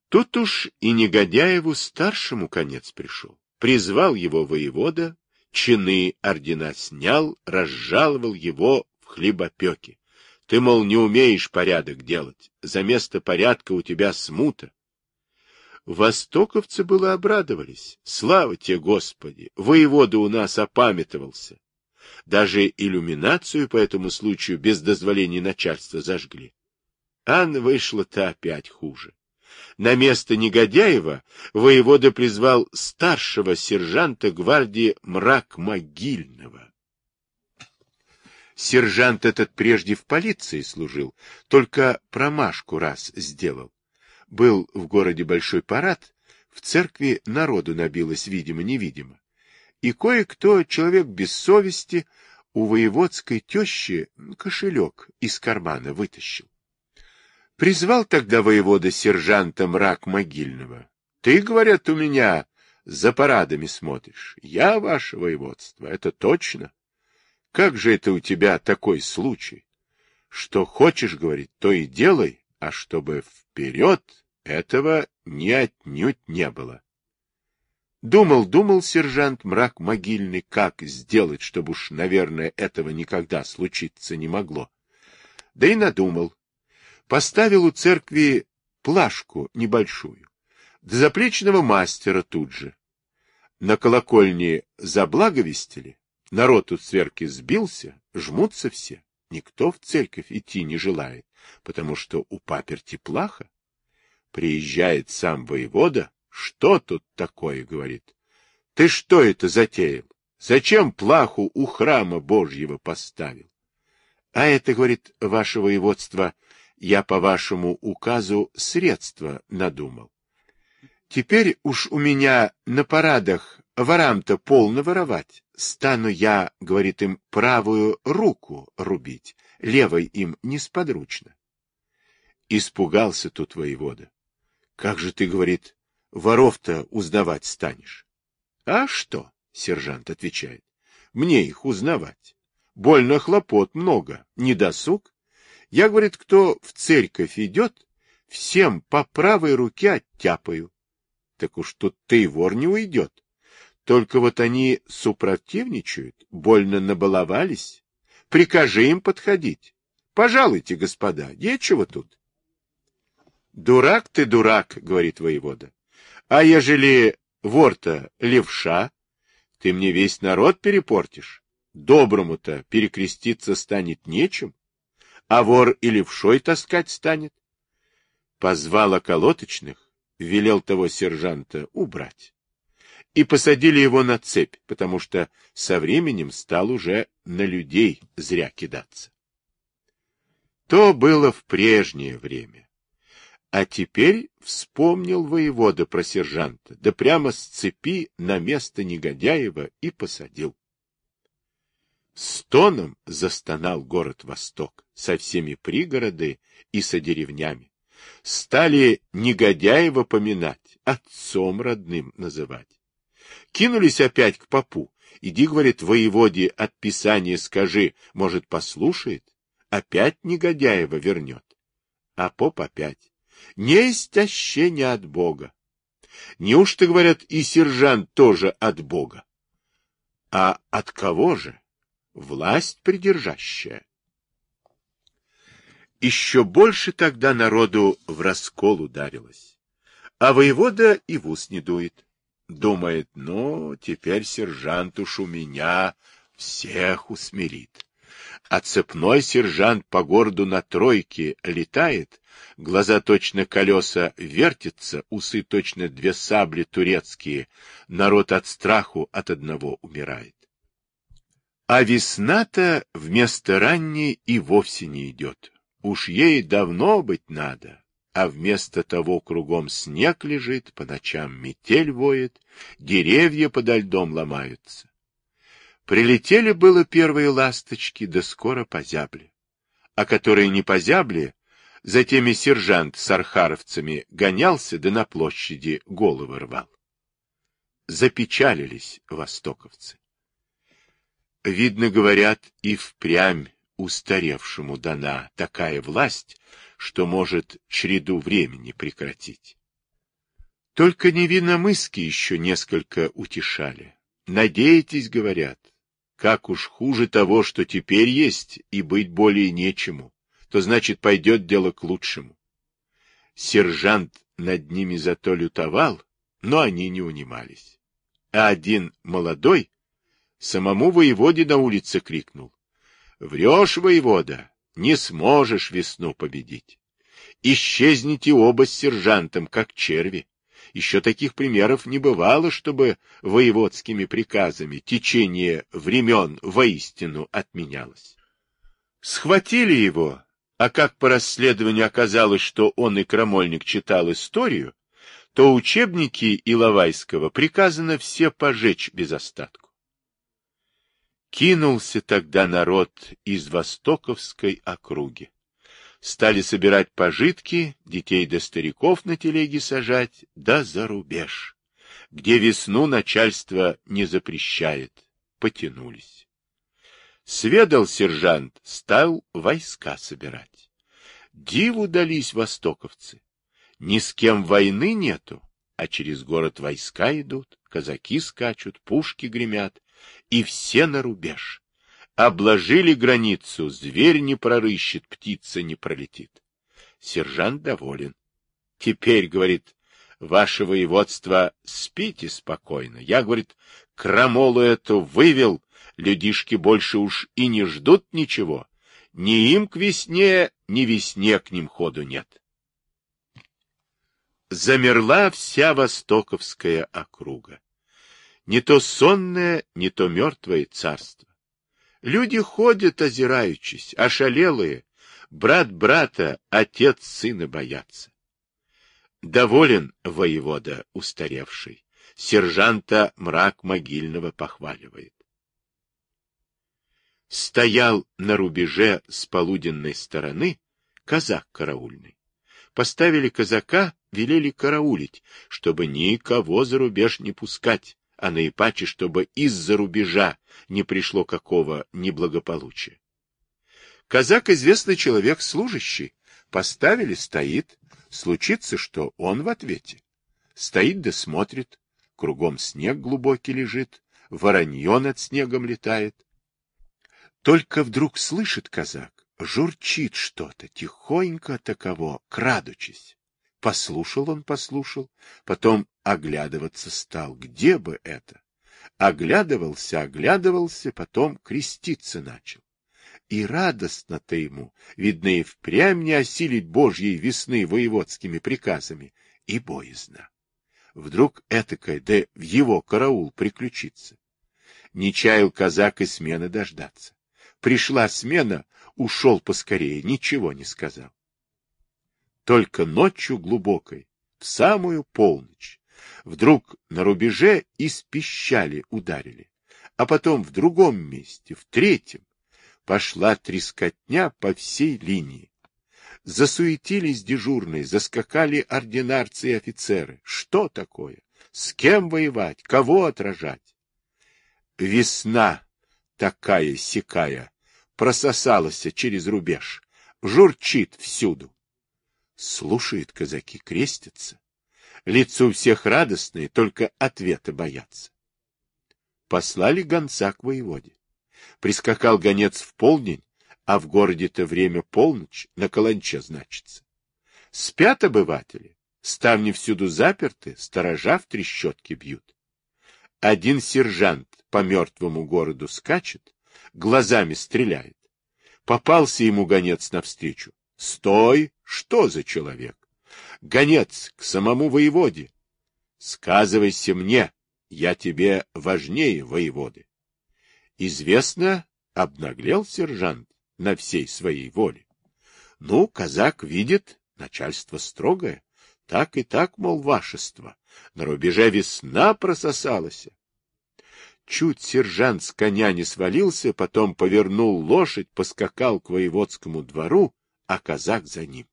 Тут уж и Негодяеву старшему конец пришел. Призвал его воевода, чины ордена снял, разжаловал его в хлебопеке. Ты, мол, не умеешь порядок делать, за место порядка у тебя смута. Востоковцы было обрадовались. Слава тебе, Господи, воевода у нас опамятовался. Даже иллюминацию по этому случаю без дозволения начальства зажгли. Анна вышла-то опять хуже. На место Негодяева воевода призвал старшего сержанта гвардии Мрак-Могильного. Сержант этот прежде в полиции служил, только промашку раз сделал. Был в городе большой парад, в церкви народу набилось видимо-невидимо. И кое-кто, человек без совести, у воеводской тещи кошелек из кармана вытащил. Призвал тогда воевода сержанта Мрак-Могильного. Ты, говорят, у меня за парадами смотришь. Я ваше воеводство, это точно. Как же это у тебя такой случай? Что хочешь, говорит, то и делай, а чтобы вперед этого ни отнюдь не было. Думал сержант Мрак-Могильный, как сделать, чтобы уж, наверное, этого никогда случиться не могло. Да и надумал. Поставил у церкви плашку небольшую, до заплечного мастера тут же. На колокольне заблаговестили, народ у церкви сбился, жмутся все, никто в церковь идти не желает, потому что у паперти плаха. Приезжает сам воевода, что тут такое, говорит. Ты что это затеял? Зачем плаху у храма Божьего поставил? А это, говорит, ваше воеводство, я по вашему указу средства надумал. Теперь уж у меня на парадах ворам-то полно воровать. Стану я, говорит им, правую руку рубить, левой им несподручно. Испугался тут воевода. Как же ты, говорит, воров-то узнавать станешь? А что, сержант отвечает, мне их узнавать. Больно хлопот много, не досуг. Я, говорит, кто в церковь идет, всем по правой руке оттяпаю. Так уж тут ты и вор не уйдет. Только вот они супротивничают, больно набаловались. Прикажи им подходить. Пожалуйте, господа, нечего тут. Дурак ты, дурак, говорит воевода. А ежели вор-то левша, ты мне весь народ перепортишь. Доброму-то перекреститься станет нечем, а вор и левшой таскать станет. Позвал околоточных, велел того сержанта убрать. И посадили его на цепь, потому что со временем стал уже на людей зря кидаться. То было в прежнее время. А теперь вспомнил воевода про сержанта, да прямо с цепи на место Негодяева и посадил. Стоном застонал город Восток со всеми пригороды и со деревнями. Стали Негодяева поминать, отцом родным называть. Кинулись опять к попу. Иди, говорит, воеводе от писания скажи, может, послушает, опять Негодяева вернет. А поп опять. Несть ощения от Бога. Неужто, говорят, и сержант тоже от Бога? А от кого же? Власть придержащая. Еще больше тогда народу в раскол ударилось. А воевода и в ус не дует. Думает, ну, теперь сержант уж у меня всех усмирит. А цепной сержант по городу на тройке летает, глаза точно колеса вертятся, усы точно две сабли турецкие, народ от страху от одного умирает. А весна-то вместо ранней и вовсе не идет. Уж ей давно быть надо, а вместо того кругом снег лежит, по ночам метель воет, деревья подо льдом ломаются. Прилетели было первые ласточки, да скоро позябли. А которые не позябли, за теми сержант с архаровцами гонялся, да на площади головы рвал. Запечалились востоковцы. Видно, говорят, и впрямь устаревшему дана такая власть, что может череду времени прекратить. Только невинномысски еще несколько утешали. Надеетесь, говорят, как уж хуже того, что теперь есть, и быть более нечему, то значит пойдет дело к лучшему. Сержант над ними зато лютовал, но они не унимались. А один молодой самому воеводе на улице крикнул: «Врешь, воевода, не сможешь весну победить. Исчезните оба с сержантом, как черви. Еще таких примеров не бывало, чтобы воеводскими приказами течение времен воистину отменялось». Схватили его, а как по расследованию оказалось, что он и крамольник читал историю, то учебники Иловайского приказано все пожечь без остатку. Кинулся тогда народ из Востоковской округи. Стали собирать пожитки, детей да стариков на телеги сажать, да за рубеж, где весну начальство не запрещает, потянулись. Сведал сержант, стал войска собирать. Диву дались востоковцы. Ни с кем войны нету, а через город войска идут, казаки скачут, пушки гремят, и все на рубеж. Обложили границу, зверь не прорыщет, птица не пролетит. Сержант доволен. Теперь, говорит, ваше воеводство, спите спокойно. Я, говорит, крамолу эту вывел, людишки больше уж и не ждут ничего. Ни им к весне, ни весне к ним ходу нет. Замерла вся Востоковская округа. Не то сонное, не то мертвое царство. Люди ходят, озираючись, ошалелые, брат брата, отец сына боятся. Доволен воевода устаревший, сержанта мрак могильного похваливает. Стоял на рубеже с полуденной стороны казак караульный. Поставили казака, велели караулить, чтобы никого за рубеж не пускать, а наипаче, чтобы из-за рубежа не пришло какого неблагополучия. Казак — известный человек служащий. Поставили, стоит. Случится, что он в ответе. Стоит да смотрит. Кругом снег глубокий лежит, воронье над снегом летает. Только вдруг слышит казак, журчит что-то, тихонько таково, крадучись. Послушал, потом оглядываться стал. Где бы это? Оглядывался, потом креститься начал. И радостно-то ему, видно, и впрямь не осилить Божьей весны воеводскими приказами, и боязно. Вдруг этакое, да в его караул приключится. Не чаял казак и смены дождаться. Пришла смена, ушел поскорее, ничего не сказал. Только ночью глубокой, в самую полночь, вдруг на рубеже из пищали ударили, а потом в другом месте, в третьем, пошла трескотня по всей линии. Засуетились дежурные, заскакали ординарцы и офицеры. Что такое? С кем воевать? Кого отражать? Весна такая-сякая прососалась через рубеж, журчит всюду. Слушают казаки, крестятся. Лицо у всех радостное, только ответа боятся. Послали гонца к воеводе. Прискакал гонец в полдень, а в городе-то время полночь, на каланче значится. Спят обыватели, ставни всюду заперты, сторожа в трещотки бьют. Один сержант по мертвому городу скачет, глазами стреляет. Попался ему гонец навстречу. «Стой! Что за человек?» «Гонец к самому воеводе!» «Сказывайся мне, я тебе важнее воеводы». Известно, обнаглел сержант на всей своей воле. Ну, казак видит, начальство строгое. Так и так, мол, вашество. На рубеже весна прососалась. Чуть сержант с коня не свалился, потом повернул лошадь, поскакал к воеводскому двору, а казак за ним.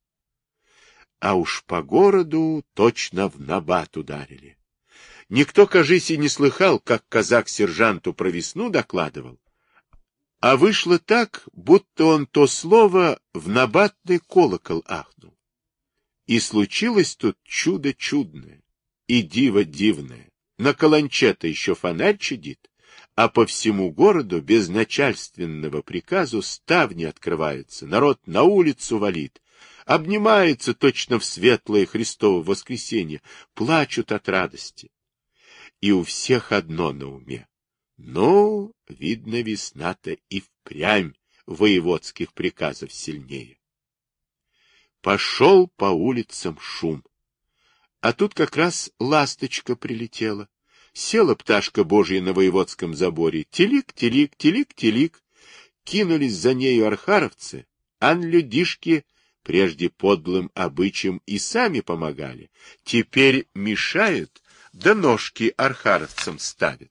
А уж по городу точно в набат ударили. Никто, кажись, и не слыхал, как казак сержанту про весну докладывал. А вышло так, будто он то слово в набатный колокол ахнул. И случилось тут чудо чудное. И диво дивное. На каланче-то еще фонарь чадит, а по всему городу без начальственного приказу ставни открываются, народ на улицу валит, обнимается точно в светлое Христово воскресенье, плачут от радости. И у всех одно на уме. Ну, видно, весна-то и впрямь воеводских приказов сильнее. Пошел по улицам шум. А тут как раз ласточка прилетела. Села пташка Божья на воеводском заборе. Телик, телик, телик, телик. Кинулись за нею архаровцы, а людишки прежде подлым обычаем и сами помогали. Теперь мешают, да ножки архаровцам ставят.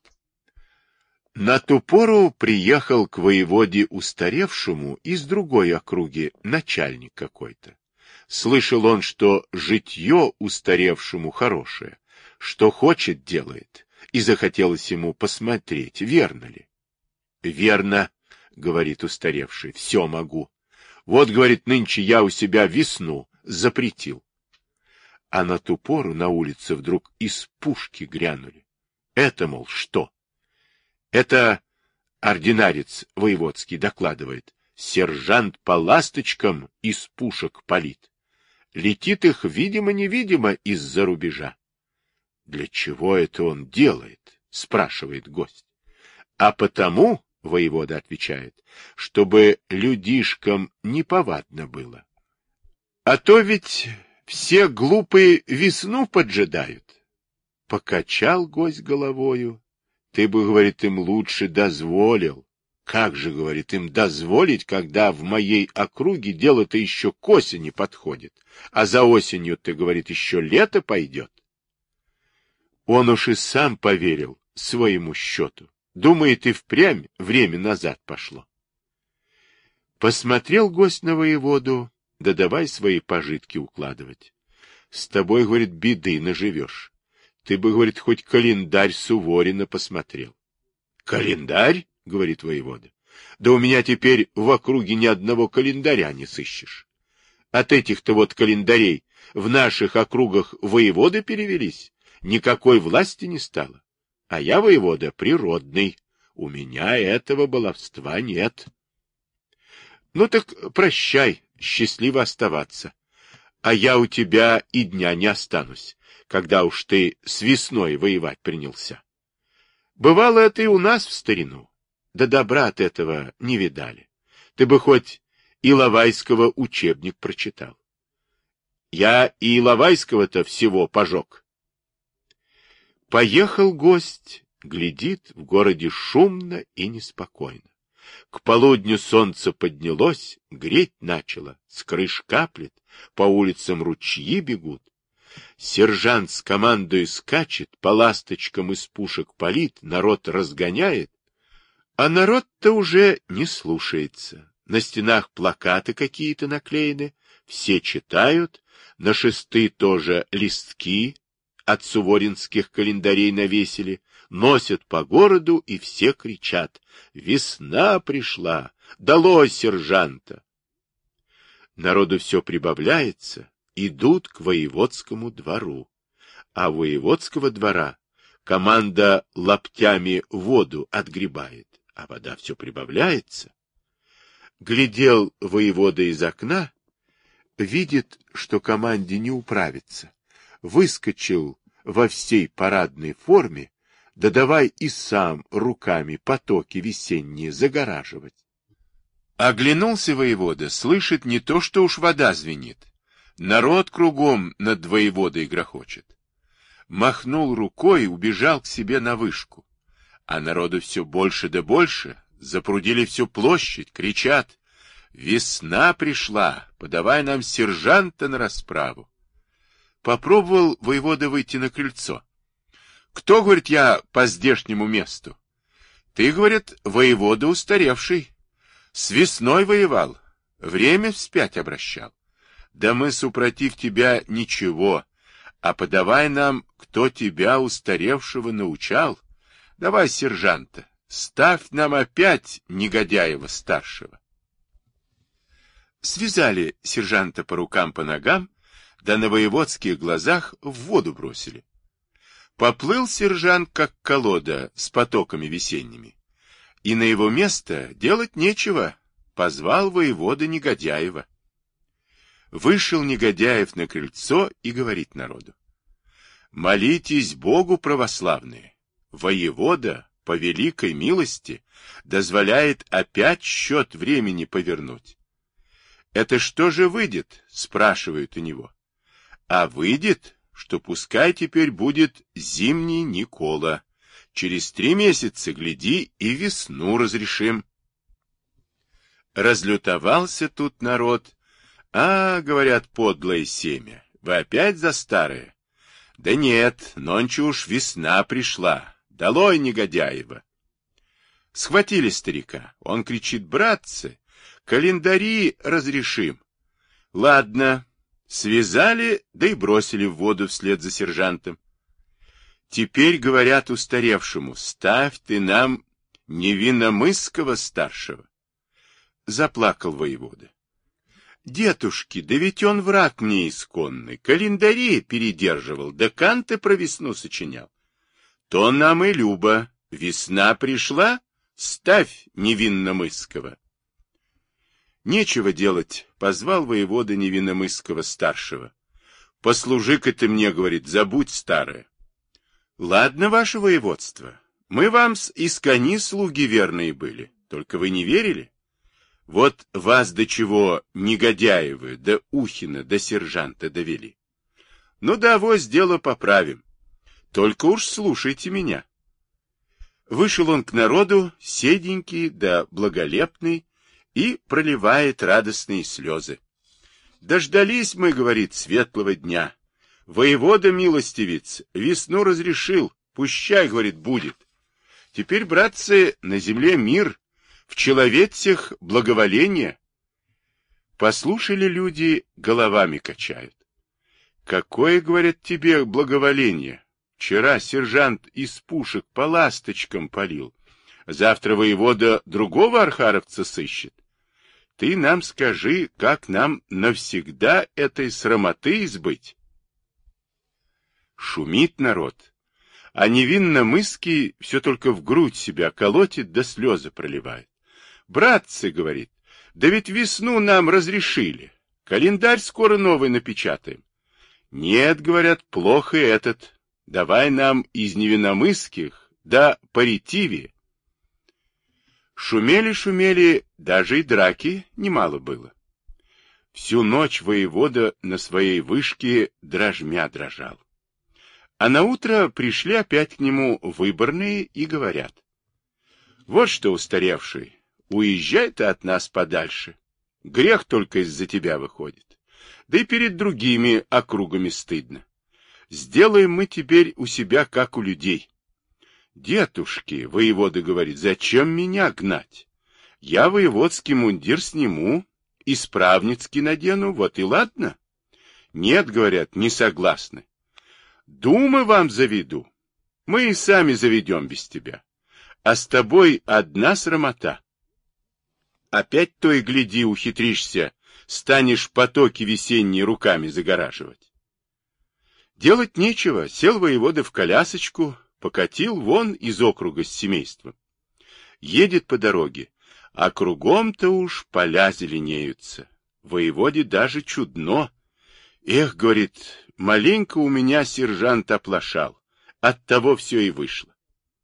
На ту пору приехал к воеводе устаревшему из другой округи начальник какой-то. Слышал он, что житье устаревшему хорошее, что хочет делает, и захотелось ему посмотреть, верно ли. — Верно, — говорит устаревший, — все могу. Вот, говорит, нынче я у себя весну запретил. А на ту пору на улице вдруг из пушки грянули. Это, мол, что? Это ординарец воеводский докладывает. Сержант по ласточкам из пушек палит. Летит их, видимо-невидимо, из-за рубежа. — Для чего это он делает? — спрашивает гость. — А потому, — воевода отвечает, — чтобы людишкам неповадно было. А то ведь все глупые весну поджидают. Покачал гость головою. Ты бы, говорит, им лучше дозволил. Как же, говорит, им дозволить, когда в моей округе дело-то еще к осени подходит, а за осенью, ты, говорит, еще лето пойдет. Он уж и сам поверил своему счету. Думает, и впрямь время назад пошло. Посмотрел гость на воеводу, да давай свои пожитки укладывать. С тобой, говорит, беды наживешь. Ты бы, говорит, хоть календарь Суворина посмотрел. Календарь? — говорит воевода. — Да у меня теперь в округе ни одного календаря не сыщешь. От этих-то вот календарей в наших округах воеводы перевелись, никакой власти не стало. А я воевода природный, у меня этого баловства нет. Ну так прощай, счастливо оставаться. А я у тебя и дня не останусь, когда уж ты с весной воевать принялся. Бывало это и у нас в старину. Да добра от этого не видали. Ты бы хоть Иловайского учебник прочитал. Я и Иловайского-то всего пожег. Поехал гость, глядит, в городе шумно и неспокойно. К полудню солнце поднялось, греть начало, с крыш каплет, по улицам ручьи бегут. Сержант с командой скачет, по ласточкам из пушек палит, народ разгоняет. А народ-то уже не слушается. На стенах плакаты какие-то наклеены, все читают, на шесты тоже листки от суворинских календарей навесили, носят по городу и все кричат: «Весна пришла! Долой сержанта!» Народу все прибавляется, идут к воеводскому двору. А воеводского двора команда лаптями воду отгребает, а вода все прибавляется. Глядел воевода из окна, видит, что команде не управиться. Выскочил во всей парадной форме, да давай и сам руками потоки весенние загораживать. Оглянулся воевода, слышит не то, что уж вода звенит. Народ кругом над воеводой грохочет. Махнул рукой и убежал к себе на вышку. А народу все больше да больше, запрудили всю площадь, кричат: «Весна пришла, подавай нам сержанта на расправу». Попробовал воевода выйти на крыльцо. «Кто, — говорит, — я по здешнему месту?» «Ты, — говорит, — воевода устаревший. С весной воевал, время вспять обращал. Да мы, супротив тебя, ничего, а подавай нам, кто тебя устаревшего научал. Давай сержанта, ставь нам опять негодяева старшего». Связали сержанта по рукам, по ногам, да на воеводских глазах в воду бросили. Поплыл сержант, как колода, с потоками весенними. И на его место делать нечего, позвал воевода Негодяева. Вышел Негодяев на крыльцо и говорит народу: молитесь Богу, православные, воевода по великой милости дозволяет опять счет времени повернуть. Это что же выйдет, спрашивают у него. А выйдет, что пускай теперь будет зимний Никола. Через 3 месяца, гляди, и весну разрешим. Разлютовался тут народ. А, говорят, подлое семя, вы опять за старое? Да нет, нонче уж весна пришла. Долой Негодяева. Схватили старика. Он кричит: братцы, календари разрешим. Ладно, связали, да и бросили в воду вслед за сержантом. Теперь говорят устаревшему: ставь ты нам Невинномысского старшего. Заплакал воевода. Дедушки, да ведь он враг мне исконный, календари передерживал, да канты про весну сочинял. То нам и любо, весна пришла, ставь Невинномысского. Нечего делать, позвал воевода Невинномысского старшего. Послужи-ка ты мне, говорит, забудь старое. Ладно, ваше воеводство, мы вам из кони слуги верные были, только вы не верили. Вот вас до чего Негодяевы, до Ухина, до сержанта довели. Ну да, авось дело поправим. Только уж слушайте меня. Вышел он к народу, седенький да благолепный, и проливает радостные слезы. Дождались мы, говорит, светлого дня. Воевода милостивец весну разрешил, пущай, говорит, будет. Теперь, братцы, на земле мир, в человецах благоволение. Послушали люди, головами качают. Какое, говорят, тебе благоволение? Вчера сержант из пушек по ласточкам палил. Завтра воевода другого архаровца сыщет. Ты нам скажи, как нам навсегда этой срамоты избыть? Шумит народ, а Невинномысский все только в грудь себя колотит да слезы проливает. Братцы, говорит, да ведь весну нам разрешили. Календарь скоро новый напечатаем. Нет, говорят, плохо этот. Давай нам из Невинномысских, да по ретиве. Шумели, даже и драки немало было. Всю ночь воевода на своей вышке дрожмя дрожал. А наутро пришли опять к нему выборные и говорят: вот что, устаревший, уезжай ты от нас подальше. Грех только из-за тебя выходит. Да и перед другими округами стыдно. Сделаем мы теперь у себя, как у людей. Дедушки, воевода говорит, зачем меня гнать? Я воеводский мундир сниму, исправницкий надену, вот и ладно. Нет, говорят, не согласны. Думы вам заведу. Мы и сами заведем без тебя. А с тобой одна срамота. Опять то и гляди, ухитришься, станешь потоки весенние руками загораживать. Делать нечего, сел воевода в колясочку, покатил вон из округа с семейством. Едет по дороге, а кругом-то уж поля зеленеются. Воеводе даже чудно. Эх, говорит, маленько у меня сержант оплошал, оттого все и вышло.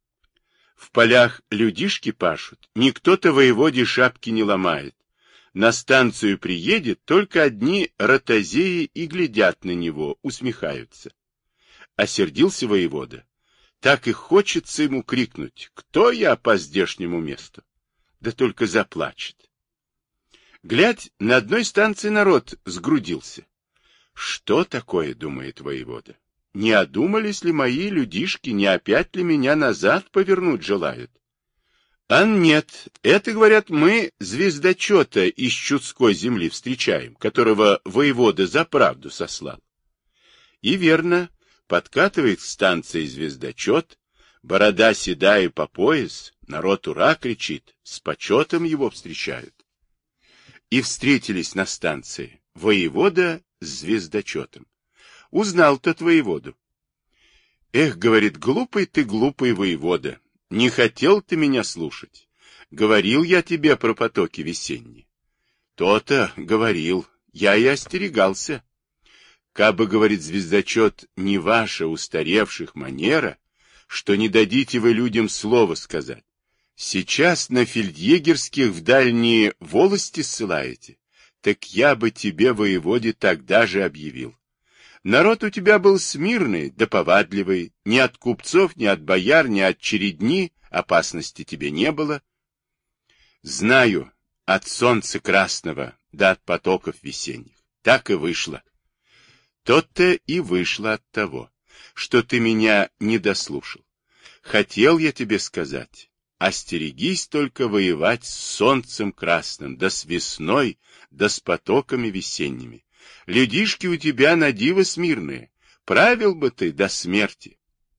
В полях людишки пашут, никто-то воеводе шапки не ломает. На станцию приедет, только одни ротозеи и глядят на него, усмехаются. Осердился воевода. Так и хочется ему крикнуть: кто я по здешнему месту? Да только заплачет. Глядь, на одной станции народ сгрудился. Что такое, думает воевода? Не одумались ли мои людишки, не опять ли меня назад повернуть желают? А нет, это, говорят, мы звездочета из Чудской земли встречаем, которого воевода за правду сослал. И верно, подкатывает к станции звездочет, борода седая по пояс, народ ура кричит, с почетом его встречают. И встретились на станции воевода с звездочетом. Узнал тот воеводу. Эх, говорит, глупый воевода, не хотел ты меня слушать. Говорил я тебе про потоки весенние. То-то говорил, я и остерегался. Кабы, говорит звездочет, не ваша устаревших манера, что не дадите вы людям слова сказать. Сейчас на фельдъегерских в дальние волости ссылаете, так я бы тебе, воеводе, тогда же объявил. Народ у тебя был смирный да повадливый, ни от купцов, ни от бояр, ни от чередни опасности тебе не было. Знаю, от солнца красного да от потоков весенних. Так и вышло. То-то и вышло от того, что ты меня не дослушал. Хотел я тебе сказать, остерегись только воевать с солнцем красным, да с весной, да с потоками весенними. Людишки у тебя на диво смирные, правил бы ты до смерти.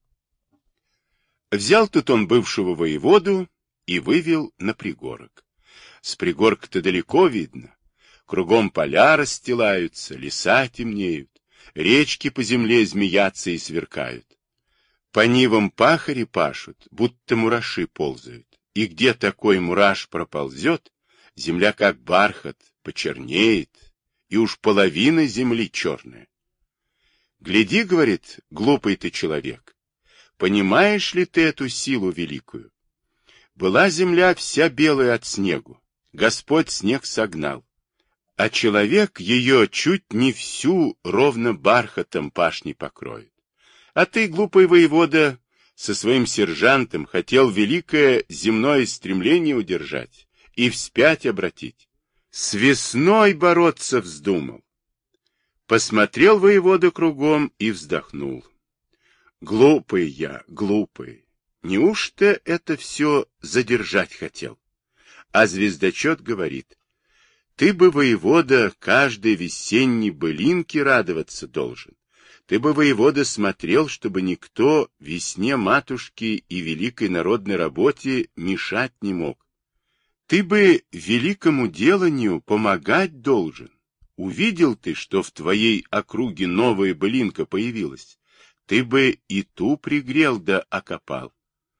Взял тут он бывшего воеводу и вывел на пригорок. С пригорка-то далеко видно, кругом поля расстилаются, леса темнеют, речки по земле змеятся и сверкают. По нивам пахари пашут, будто мураши ползают, и где такой мураш проползет, земля как бархат почернеет, и уж половина земли черная. Гляди, говорит, глупый ты человек, понимаешь ли ты эту силу великую? Была земля вся белая от снегу, Господь снег согнал, а человек ее чуть не всю ровно бархатом пашни покроет. А ты, глупый воевода, со своим сержантом хотел великое земное стремление удержать и вспять обратить. С весной бороться вздумал. Посмотрел воевода кругом и вздохнул. Глупый я, глупый. Неужто это все задержать хотел? А звездочет говорит, ты бы, воевода, каждой весенней былинке радоваться должен. Ты бы, воевода, смотрел, чтобы никто весне матушки и великой народной работе мешать не мог. Ты бы великому деланию помогать должен. Увидел ты, что в твоей округе новая былинка появилась, ты бы и ту пригрел да окопал.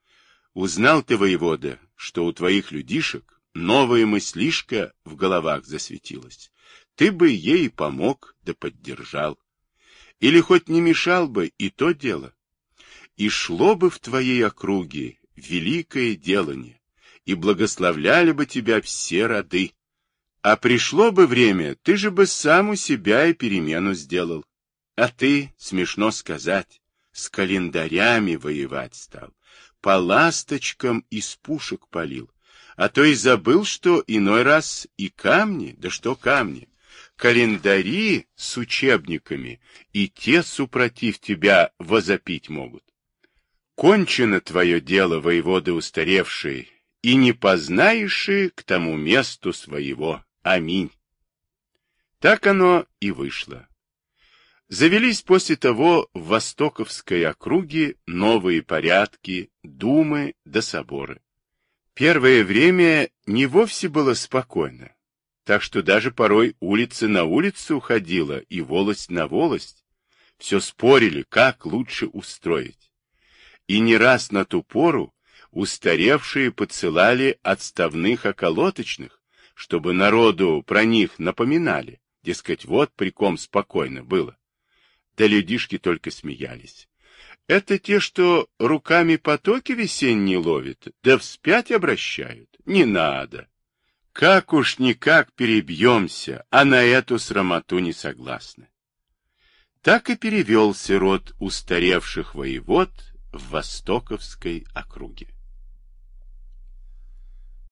Узнал ты, воевода, что у твоих людишек новая мыслишка в головах засветилась. Ты бы ей помог да поддержал. Или хоть не мешал бы, и то дело. И шло бы в твоей округе великое делание, и благословляли бы тебя все роды. А пришло бы время, ты же бы сам у себя и перемену сделал. А ты, смешно сказать, с календарями воевать стал, по ласточкам из пушек палил, а то и забыл, что иной раз и камни, да что камни, календари с учебниками, и те, супротив тебя, возопить могут. Кончено твое дело, воеводы устаревший, и не познаешь к тому месту своего. Аминь. Так оно и вышло. Завелись после того в Востоковской округе новые порядки, думы да соборы. Первое время не вовсе было спокойно, так что даже порой улица на улицу уходила и волость на волость. Все спорили, как лучше устроить. И не раз на ту пору устаревшие подсылали отставных околоточных, чтобы народу про них напоминали, дескать, вот при ком спокойно было. Да людишки только смеялись. Это те, что руками потоки весенние ловят, да вспять обращают. Не надо. Как уж никак перебьемся, а на эту срамоту не согласны. Так и перевелся род устаревших воевод в Востоковской округе.